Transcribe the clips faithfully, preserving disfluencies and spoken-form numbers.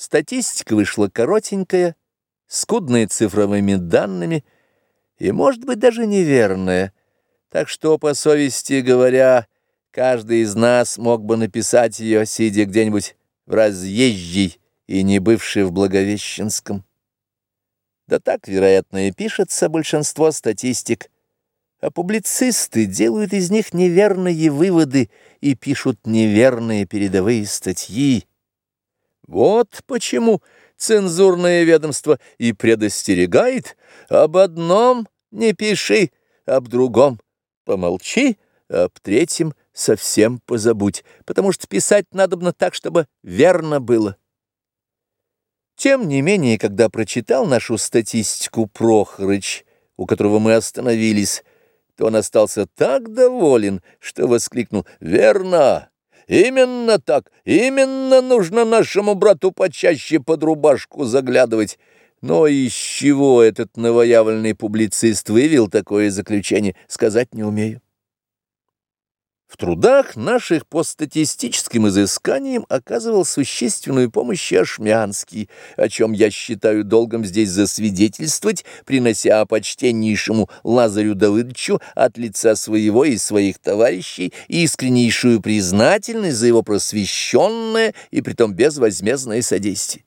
Статистика вышла коротенькая, скудная цифровыми данными и, может быть, даже неверная, так что, по совести говоря, каждый из нас мог бы написать ее, сидя где-нибудь в разъезжей и не бывший в Благовещенском. Да так, вероятно, и пишется большинство статистик, а публицисты делают из них неверные выводы и пишут неверные передовые статьи. Вот почему цензурное ведомство и предостерегает: об одном не пиши, об другом помолчи, об третьем совсем позабудь, потому что писать надобно так, чтобы верно было. Тем не менее, когда прочитал нашу статистику Прохорыч, у которого мы остановились, то он остался так доволен, что воскликнул: «Верно! Именно так! Именно нужно нашему брату почаще под рубашку заглядывать!» Но из чего этот новоявленный публицист вывел такое заключение, сказать не умею. В трудах наших по статистическим изысканиям оказывал существенную помощь Ашмянский, о чем я считаю долгом здесь засвидетельствовать, принося почтеннейшему Лазарю Давыдовичу от лица своего и своих товарищей искреннейшую признательность за его просвещенное и притом безвозмездное содействие.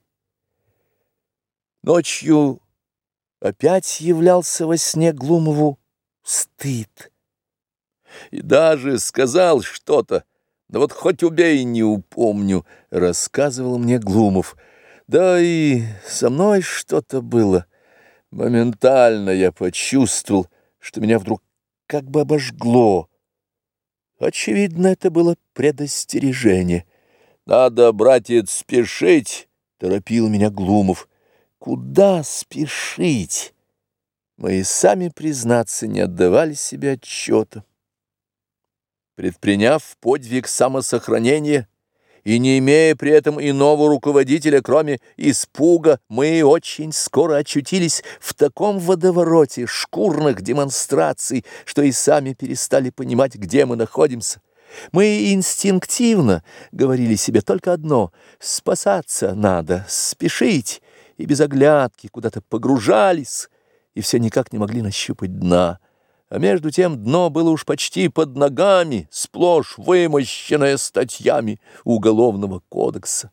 Ночью опять являлся во сне Глумову стыд. И даже сказал что-то, да вот хоть убей, не упомню, рассказывал мне Глумов. Да и со мной что-то было. Моментально я почувствовал, что меня вдруг как бы обожгло. Очевидно, это было предостережение. «Надо, братец, спешить», — торопил меня Глумов. Куда спешить? Мы и сами, признаться, не отдавали себе отчета. Предприняв подвиг самосохранения и не имея при этом иного руководителя, кроме испуга, мы очень скоро очутились в таком водовороте шкурных демонстраций, что и сами перестали понимать, где мы находимся. Мы инстинктивно говорили себе только одно: спасаться надо, спешить, и без оглядки куда-то погружались, и все никак не могли нащупать дна. А между тем дно было уж почти под ногами, сплошь вымощенное статьями Уголовного кодекса.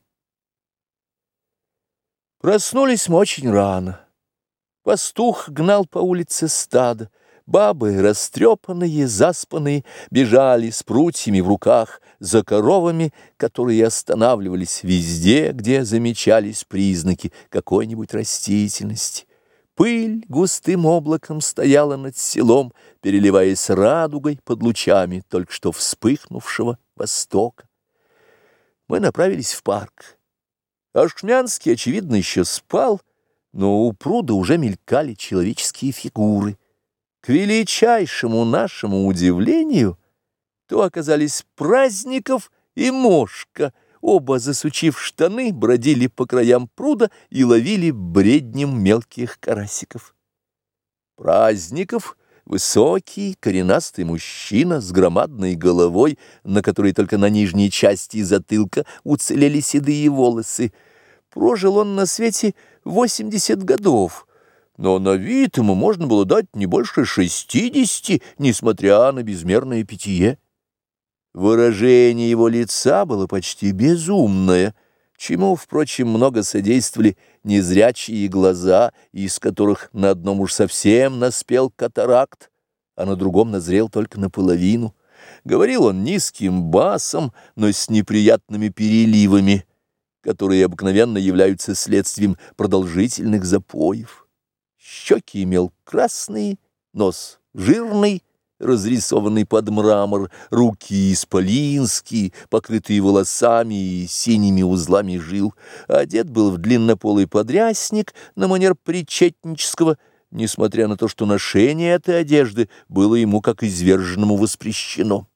Проснулись мы очень рано. Пастух гнал по улице стадо. Бабы, растрепанные, заспанные, бежали с прутьями в руках за коровами, которые останавливались везде, где замечались признаки какой-нибудь растительности. Пыль густым облаком стояла над селом, переливаясь радугой под лучами только что вспыхнувшего востока. Мы направились в парк. Ашмянский, очевидно, еще спал, но у пруда уже мелькали человеческие фигуры. К величайшему нашему удивлению, то оказались Праздников и Мошко. Оба, засучив штаны, бродили по краям пруда и ловили бреднем мелких карасиков. Праздников — высокий, коренастый мужчина с громадной головой, на которой только на нижней части затылка уцелели седые волосы. Прожил он на свете восемьдесят годов, но на вид ему можно было дать не больше шестидесяти, несмотря на безмерное питье. Выражение его лица было почти безумное, чему, впрочем, много содействовали незрячие глаза, из которых на одном уж совсем наспел катаракт, а на другом назрел только наполовину. Говорил он низким басом, но с неприятными переливами, которые обыкновенно являются следствием продолжительных запоев. Щеки имел красные, нос жирный, разрисованный под мрамор, руки исполинские, покрытые волосами и синими узлами жил. Одет был в длиннополый подрясник на манер причетнического, несмотря на то, что ношение этой одежды было ему как изверженному воспрещено.